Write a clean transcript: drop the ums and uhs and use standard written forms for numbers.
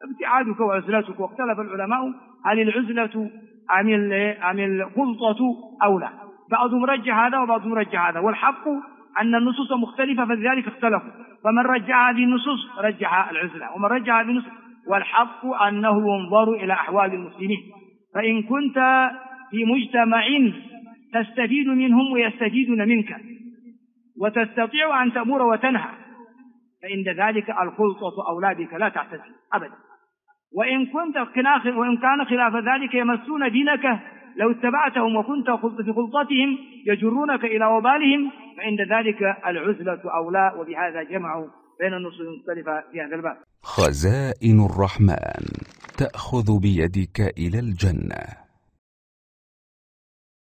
ابتعادك وعزلتك. واختلف العلماء هل العزلة عن الخلطة أو لا، بعضهم رجح هذا وبعضهم رجح هذا، والحق أن النصوص مختلفة فلذلك اختلفوا، فمن رجح هذه النصوص رجح العزلة، ومن رجح هذه النصوص، والحق أنه ينظر إلى أحوال المسلمين. فإن كنت في مجتمع تستفيد منهم ويستفيدون منك وتستطيع أن تأمر وتنهى، فإن ذلك الخلطة أولى بك لا تعتزل أبدا. وإن كان خلاف ذلك يمسون دينك لو اتبعتهم وكنت في خلطتهم يجرونك إلى وبالهم، فإن ذلك العزلة أولى. وبهذا جمعوا بين النصوص المختلفة في هذا الباب. خزائن الرحمن تأخذ بيدك إلى الجنة.